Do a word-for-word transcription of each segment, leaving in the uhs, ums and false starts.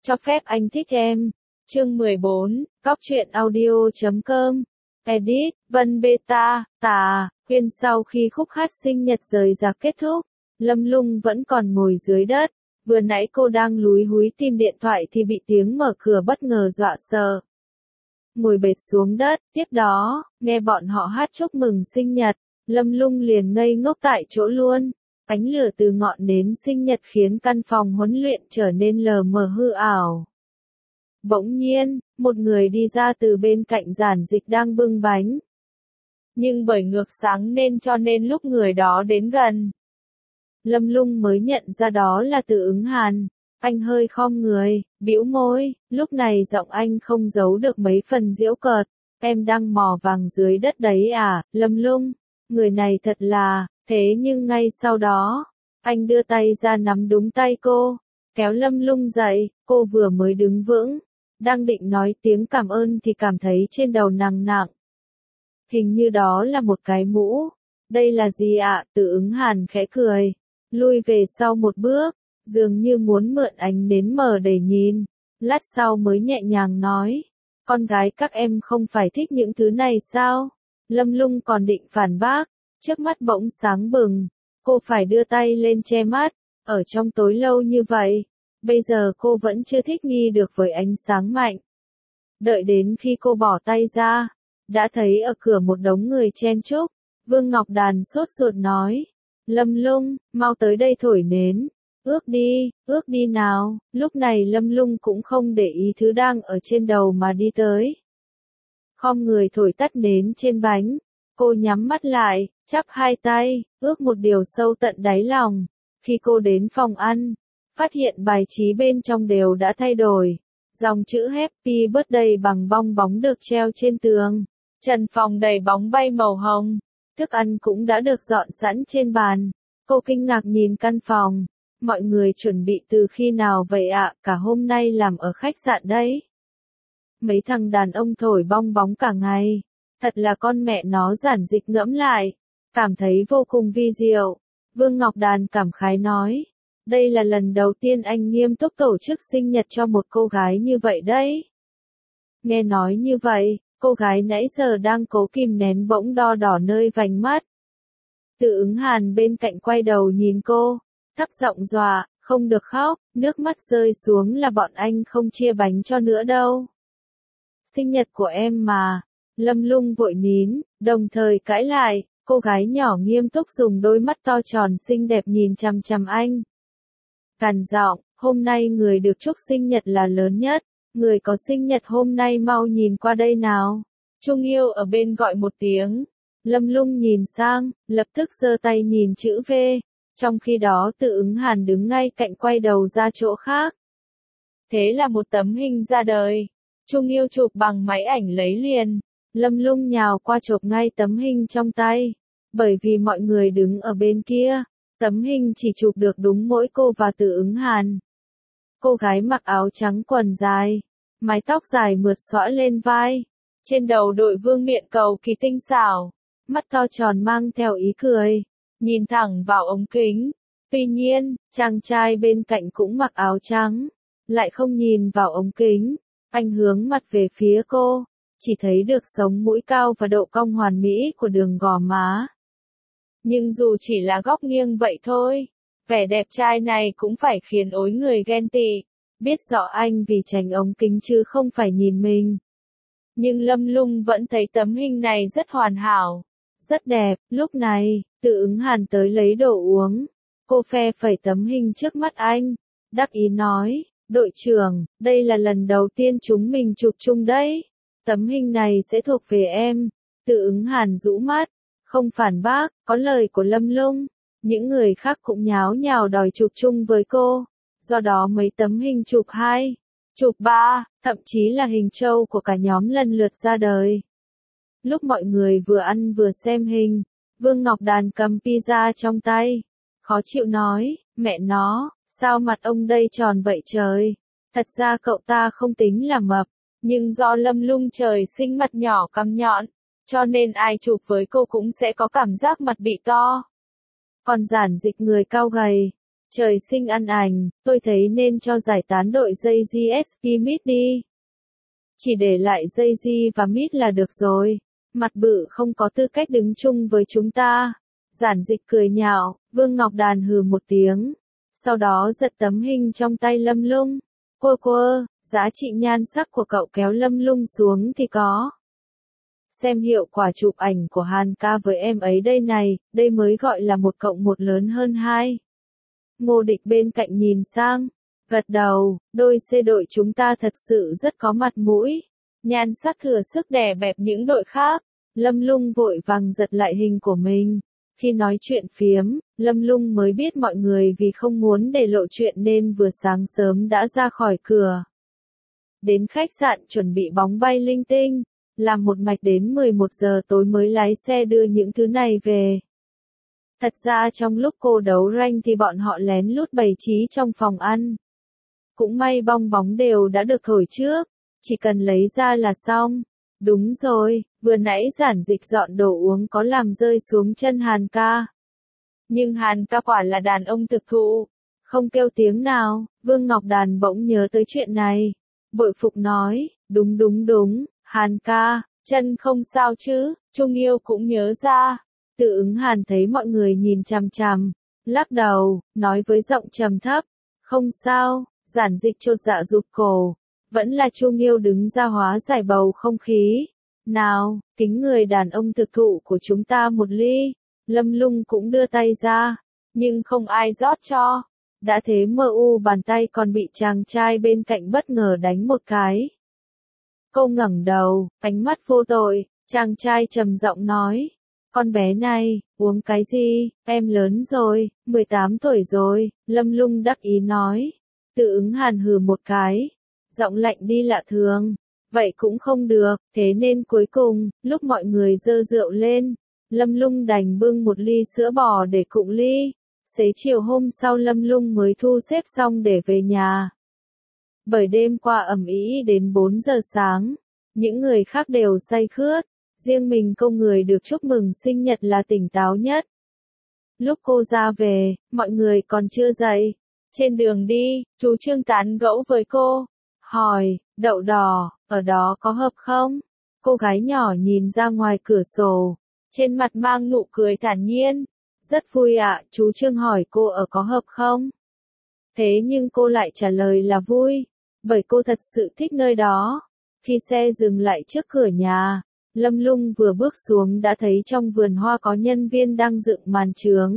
Cho phép anh thích em. Chương mười bốn, Góc truyện audio chấm com. Edit, Vân Beta, Tà, Huyên. Sau khi khúc hát sinh nhật rời rạc kết thúc, Lâm Lung vẫn còn ngồi dưới đất. Vừa nãy cô đang lúi húi tìm điện thoại thì bị tiếng mở cửa bất ngờ dọa sợ. Ngồi bệt xuống đất, tiếp đó, nghe bọn họ hát chúc mừng sinh nhật, Lâm Lung liền ngây ngốc tại chỗ luôn. Ánh lửa từ ngọn nến sinh nhật khiến căn phòng huấn luyện trở nên lờ mờ hư ảo. Bỗng nhiên, một người đi ra từ bên cạnh Giản Dịch đang bưng bánh. Nhưng bởi ngược sáng nên cho nên lúc người đó đến gần, Lâm Lung mới nhận ra đó là Từ Ứng Hàn. Anh hơi khom người, bĩu môi, lúc này giọng anh không giấu được mấy phần giễu cợt. Em đang mò vàng dưới đất đấy à, Lâm Lung? Người này thật là, thế nhưng ngay sau đó, anh đưa tay ra nắm đúng tay cô, kéo Lâm Lung dậy, cô vừa mới đứng vững, đang định nói tiếng cảm ơn thì cảm thấy trên đầu nặng nặng. Hình như đó là một cái mũ. Đây là gì ạ? Từ Ứng Hàn khẽ cười, lui về sau một bước, dường như muốn mượn ánh nến mờ để nhìn, lát sau mới nhẹ nhàng nói, con gái các em không phải thích những thứ này sao? Lâm Lung còn định phản bác, trước mắt bỗng sáng bừng, cô phải đưa tay lên che mắt, ở trong tối lâu như vậy, bây giờ cô vẫn chưa thích nghi được với ánh sáng mạnh. Đợi đến khi cô bỏ tay ra, đã thấy ở cửa một đống người chen chúc. Vương Ngọc Đàn sốt ruột nói, Lâm Lung, mau tới đây thổi nến, ước đi, ước đi nào. Lúc này Lâm Lung cũng không để ý thứ đang ở trên đầu mà đi tới. Khom người thổi tắt nến trên bánh, cô nhắm mắt lại, chắp hai tay, ước một điều sâu tận đáy lòng. Khi cô đến phòng ăn, phát hiện bài trí bên trong đều đã thay đổi. Dòng chữ Happy Birthday bằng bong bóng được treo trên tường. Trần phòng đầy bóng bay màu hồng. Thức ăn cũng đã được dọn sẵn trên bàn. Cô kinh ngạc nhìn căn phòng. Mọi người chuẩn bị từ khi nào vậy ạ? Cả hôm nay làm ở khách sạn đấy. Mấy thằng đàn ông thổi bong bóng cả ngày. Thật là con mẹ nó. Giản Dịch ngẫm lại, cảm thấy vô cùng vi diệu. Vương Ngọc Đàn cảm khái nói, đây là lần đầu tiên anh nghiêm túc tổ chức sinh nhật cho một cô gái như vậy đấy. Nghe nói như vậy, cô gái nãy giờ đang cố kìm nén bỗng đo đỏ nơi vành mắt. Từ Ứng Hàn bên cạnh quay đầu nhìn cô, thấp giọng dọa, không được khóc, nước mắt rơi xuống là bọn anh không chia bánh cho nữa đâu. Sinh nhật của em mà. Lâm Lung vội nín, đồng thời cãi lại, cô gái nhỏ nghiêm túc dùng đôi mắt to tròn xinh đẹp nhìn chằm chằm anh. Gằn giọng, hôm nay người được chúc sinh nhật là lớn nhất, người có sinh nhật hôm nay mau nhìn qua đây nào. Trung Yêu ở bên gọi một tiếng. Lâm Lung nhìn sang, lập tức giơ tay nhìn chữ V, trong khi đó Từ Ứng Hàn đứng ngay cạnh quay đầu ra chỗ khác. Thế là một tấm hình ra đời. Trung Yêu chụp bằng máy ảnh lấy liền. Lâm Lung nhào qua chộp ngay tấm hình trong tay, bởi vì mọi người đứng ở bên kia. Tấm hình chỉ chụp được đúng mỗi cô và Từ Ứng Hàn. Cô gái mặc áo trắng quần dài, mái tóc dài mượt xõa lên vai, trên đầu đội vương miện cầu kỳ tinh xảo, mắt to tròn mang theo ý cười, nhìn thẳng vào ống kính. Tuy nhiên, chàng trai bên cạnh cũng mặc áo trắng, lại không nhìn vào ống kính, anh hướng mặt về phía cô, chỉ thấy được sống mũi cao và độ cong hoàn mỹ của đường gò má. Nhưng dù chỉ là góc nghiêng vậy thôi, vẻ đẹp trai này cũng phải khiến ối người ghen tị, biết rõ anh vì tránh ống kính chứ không phải nhìn mình. Nhưng Lâm Lung vẫn thấy tấm hình này rất hoàn hảo, rất đẹp. Lúc này, Từ Ứng Hàn tới lấy đồ uống, cô phe phẩy tấm hình trước mắt anh, đắc ý nói, đội trưởng, đây là lần đầu tiên chúng mình chụp chung đấy, tấm hình này sẽ thuộc về em. Từ Ứng Hàn rũ mắt, không phản bác, có lời của Lâm Lung, những người khác cũng nháo nhào đòi chụp chung với cô, do đó mấy tấm hình chụp hai, chụp ba, thậm chí là hình trâu của cả nhóm lần lượt ra đời. Lúc mọi người vừa ăn vừa xem hình, Vương Ngọc Đàn cầm pizza trong tay, khó chịu nói, mẹ nó, sao mặt ông đây tròn vậy trời, thật ra cậu ta không tính là mập, nhưng do Lâm Lung trời sinh mặt nhỏ cằm nhọn, cho nên ai chụp với cô cũng sẽ có cảm giác mặt bị to. Còn Giản Dịch người cao gầy, Trời sinh ăn ảnh, tôi thấy nên cho giải tán đội Jay-Z Smith đi. Chỉ để lại Jay-Z và Smith là được rồi. Mặt bự không có tư cách đứng chung với chúng ta. Giản Dịch cười nhạo, Vương Ngọc Đàn hừ một tiếng. Sau đó giật tấm hình trong tay Lâm Lung. Quơ quơ, giá trị nhan sắc của cậu kéo Lâm Lung xuống thì có. Xem hiệu quả chụp ảnh của Hàn ca với em ấy đây này, đây mới gọi là một cộng một lớn hơn hai. Ngô Địch bên cạnh nhìn sang, gật đầu, đôi C đội chúng ta thật sự rất có mặt mũi. Nhan sắc thừa sức đè bẹp những đội khác. Lâm Lung vội vàng giật lại hình của mình. Khi nói chuyện phiếm, Lâm Lung mới biết mọi người vì không muốn để lộ chuyện nên vừa sáng sớm đã ra khỏi cửa. Đến khách sạn chuẩn bị bóng bay linh tinh, làm một mạch đến mười một giờ tối mới lái xe đưa những thứ này về. Thật ra trong lúc cô đấu rank thì bọn họ lén lút bày trí trong phòng ăn. Cũng may bong bóng đều đã được thổi trước, chỉ cần lấy ra là xong. Đúng rồi, vừa nãy Giản Dịch dọn đồ uống có làm rơi xuống chân Hàn ca. Nhưng Hàn ca quả là đàn ông thực thụ, không kêu tiếng nào. Vương Ngọc Đàn bỗng nhớ tới chuyện này, bội phục nói, đúng đúng đúng, Hàn ca, chân không sao chứ. Trung Yêu cũng nhớ ra. Tự ứng Hàn thấy mọi người nhìn chằm chằm, lắc đầu, nói với giọng trầm thấp, không sao. Giản Dịch chột dạ rụt cổ, vẫn là Trung Yêu đứng ra hóa giải bầu không khí. Nào, kính người đàn ông thực thụ của chúng ta một ly. Lâm Lung cũng đưa tay ra, nhưng không ai rót cho. Đã thế mờ u bàn tay còn bị chàng trai bên cạnh bất ngờ đánh một cái. Cô ngẩng đầu, ánh mắt vô tội, chàng trai trầm giọng nói, con bé này, uống cái gì, em lớn rồi, mười tám tuổi rồi. Lâm Lung đắc ý nói. Tự ứng Hàn hừ một cái, giọng lạnh đi lạ thường, vậy cũng không được, thế nên cuối cùng, lúc mọi người dơ rượu lên, Lâm Lung đành bưng một ly sữa bò để cụng ly. Xế chiều hôm sau Lâm Lung mới thu xếp xong để về nhà. Bởi đêm qua ầm ĩ đến bốn giờ sáng, những người khác đều say khướt, riêng mình cô người được chúc mừng sinh nhật là tỉnh táo nhất. Lúc cô ra về, mọi người còn chưa dậy. Trên đường đi, chú Trương tán gẫu với cô, hỏi, Đậu Đỏ, ở đó có hợp không? Cô gái nhỏ nhìn ra ngoài cửa sổ, trên mặt mang nụ cười thản nhiên. Rất vui ạ, chú Trương hỏi cô ở có hợp không? Thế nhưng cô lại trả lời là vui, bởi cô thật sự thích nơi đó. Khi xe dừng lại trước cửa nhà, Lâm Lung vừa bước xuống đã thấy trong vườn hoa có nhân viên đang dựng màn chướng.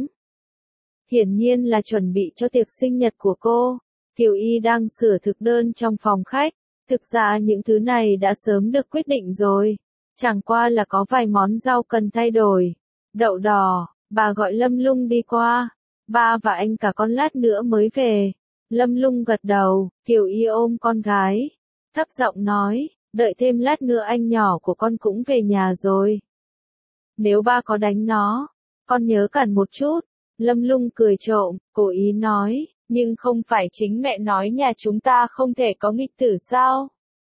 Hiển nhiên là chuẩn bị cho tiệc sinh nhật của cô. Kiều Y đang sửa thực đơn trong phòng khách. Thực ra những thứ này đã sớm được quyết định rồi. Chẳng qua là có vài món rau cần thay đổi. Đậu Đỏ, bà gọi Lâm Lung đi qua. Ba và anh cả con lát nữa mới về. Lâm Lung gật đầu, Kiều Y ôm con gái. Thấp giọng nói, đợi thêm lát nữa anh nhỏ của con cũng về nhà rồi. Nếu ba có đánh nó, con nhớ cẩn một chút. Lâm Lung cười trộm, cố ý nói, nhưng không phải chính mẹ nói nhà chúng ta không thể có nghịch tử sao?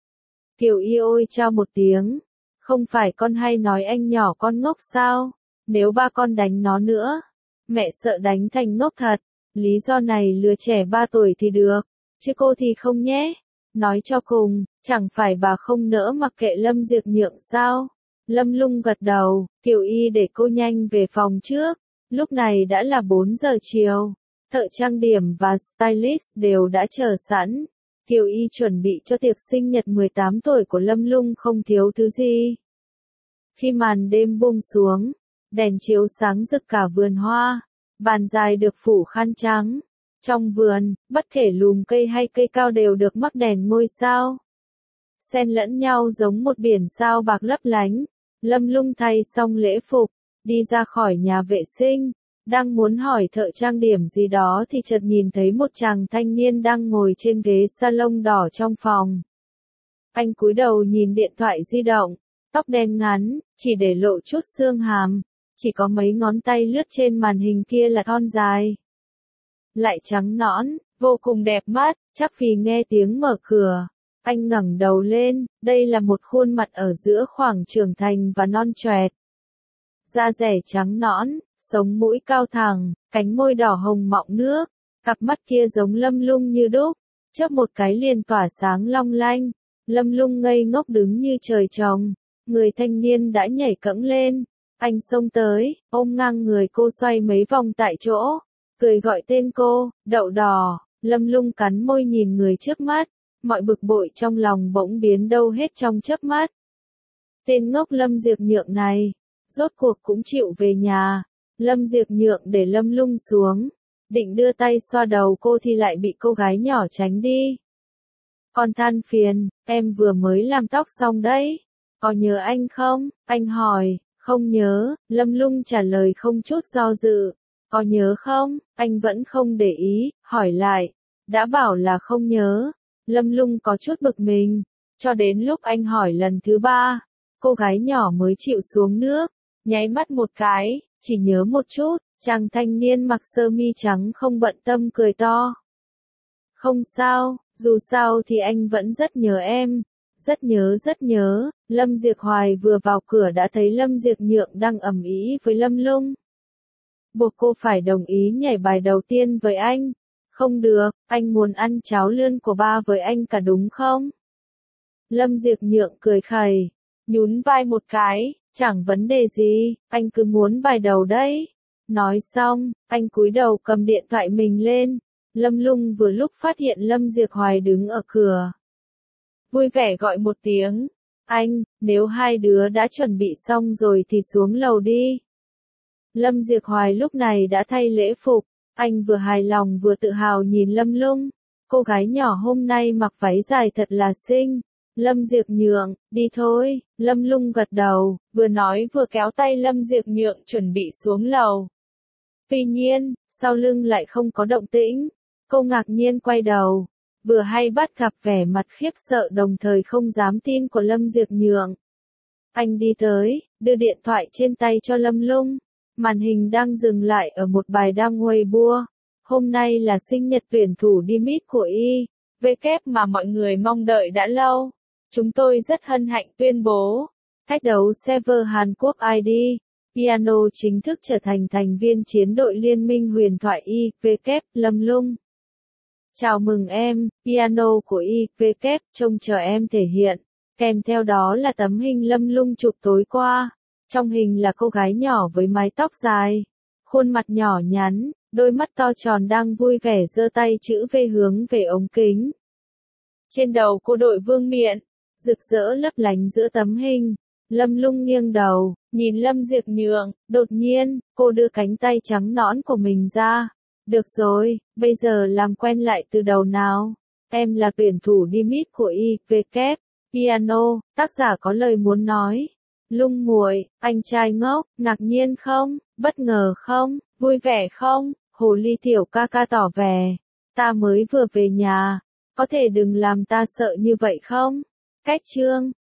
Kiều Y ôi chao một tiếng, không phải con hay nói anh nhỏ con ngốc sao? Nếu ba con đánh nó nữa, mẹ sợ đánh thành ngốc thật. Lý do này lừa trẻ ba tuổi thì được, chứ cô thì không nhé. Nói cho cùng, chẳng phải bà không nỡ mặc kệ Lâm Diệp Nhượng sao? Lâm Lung gật đầu, Kiều Y để cô nhanh về phòng trước. Lúc này đã là bốn giờ chiều, thợ trang điểm và stylist đều đã chờ sẵn. Kiều Y chuẩn bị cho tiệc sinh nhật mười tám tuổi của Lâm Lung không thiếu thứ gì. Khi màn đêm buông xuống, đèn chiếu sáng rực cả vườn hoa, bàn dài được phủ khăn trắng. Trong vườn, bất kể lùm cây hay cây cao đều được mắc đèn ngôi sao. Xen lẫn nhau giống một biển sao bạc lấp lánh. Lâm Lung thay xong lễ phục, đi ra khỏi nhà vệ sinh, đang muốn hỏi thợ trang điểm gì đó thì chợt nhìn thấy một chàng thanh niên đang ngồi trên ghế salon đỏ trong phòng. Anh cúi đầu nhìn điện thoại di động, tóc đen ngắn, chỉ để lộ chút xương hàm, chỉ có mấy ngón tay lướt trên màn hình kia là thon dài. Lại trắng nõn, vô cùng đẹp mắt, chắc vì nghe tiếng mở cửa. Anh ngẩng đầu lên, đây là một khuôn mặt ở giữa khoảng trưởng thành và non choẹt. Da dẻ trắng nõn, sống mũi cao thẳng, cánh môi đỏ hồng mọng nước, Cặp mắt kia giống Lâm Lung như đúc, chớp một cái liền tỏa sáng long lanh. Lâm Lung ngây ngốc đứng như trời trồng, người thanh niên đã nhảy cẫng lên. Anh xông tới, ôm ngang người cô xoay mấy vòng tại chỗ, cười gọi tên cô, đậu đỏ. Lâm Lung cắn môi nhìn người trước mắt, mọi bực bội trong lòng bỗng biến đâu hết trong chớp mắt. Tên ngốc Lâm Diệp Nhượng này, rốt cuộc cũng chịu về nhà. Lâm Diệp Nhượng để Lâm Lung xuống, định đưa tay xoa đầu cô thì lại bị cô gái nhỏ tránh đi. Còn than phiền, em vừa mới làm tóc xong đấy, có nhớ anh không? Anh hỏi. Không nhớ, Lâm Lung trả lời không chút do dự. Có nhớ không? Anh vẫn không để ý, hỏi lại. Đã bảo là không nhớ. Lâm Lung có chút bực mình. Cho đến lúc anh hỏi lần thứ ba, cô gái nhỏ mới chịu xuống nước, nháy mắt một cái, chỉ nhớ một chút. Chàng thanh niên mặc sơ mi trắng không bận tâm cười to. Không sao, dù sao thì anh vẫn rất nhớ em. Rất nhớ rất nhớ. Lâm Diệp Hoài vừa vào cửa đã thấy Lâm Diệp Nhượng đang ầm ĩ với Lâm Lung. Buộc cô phải đồng ý nhảy bài đầu tiên với anh. Không được, anh muốn ăn cháo lươn của ba với anh cả đúng không? Lâm Diệp Nhượng cười khẩy, nhún vai một cái, chẳng vấn đề gì, anh cứ muốn bài đầu đấy. Nói xong, anh cúi đầu cầm điện thoại mình lên. Lâm Lung vừa lúc phát hiện Lâm Diệp Hoài đứng ở cửa. Vui vẻ gọi một tiếng. Anh, nếu hai đứa đã chuẩn bị xong rồi thì xuống lầu đi. Lâm Diệp Hoài lúc này đã thay lễ phục. Anh vừa hài lòng vừa tự hào nhìn Lâm Lung. Cô gái nhỏ hôm nay mặc váy dài thật là xinh. Lâm Diệp Nhượng, đi thôi. Lâm Lung gật đầu, vừa nói vừa kéo tay Lâm Diệp Nhượng chuẩn bị xuống lầu. Tuy nhiên, sau lưng lại không có động tĩnh. Cô ngạc nhiên quay đầu. Vừa hay bắt gặp vẻ mặt khiếp sợ đồng thời không dám tin của Lâm Diệp Nhượng. Anh đi tới, đưa điện thoại trên tay cho Lâm Lung. Màn hình đang dừng lại ở một bài đăng Weibo. Hôm nay là sinh nhật tuyển thủ Dimit của i vê kép mà mọi người mong đợi đã lâu. Chúng tôi rất hân hạnh tuyên bố, thách đấu server Hàn Quốc i đê, Piano chính thức trở thành thành viên chiến đội Liên minh huyền thoại i vê kép, Lâm Lung. Chào mừng em, Piano của i vê kép, trông chờ em thể hiện. Kèm theo đó là tấm hình Lâm Lung chụp tối qua. Trong hình là cô gái nhỏ với mái tóc dài, khuôn mặt nhỏ nhắn, đôi mắt to tròn đang vui vẻ giơ tay chữ V hướng về ống kính. Trên đầu cô đội vương miện, rực rỡ lấp lánh giữa tấm hình. Lâm Lung nghiêng đầu, nhìn Lâm Diệp Nhượng, đột nhiên, cô đưa cánh tay trắng nõn của mình ra. Được rồi, bây giờ làm quen lại từ đầu nào. Em là tuyển thủ Dimit của i vê kép, Piano, tác giả có lời muốn nói. Lung muội, anh trai ngốc, ngạc nhiên không, bất ngờ không, vui vẻ không? Hồ ly tiểu ca ca tỏ vẻ. Ta mới vừa về nhà, có thể đừng làm ta sợ như vậy không? Cách chương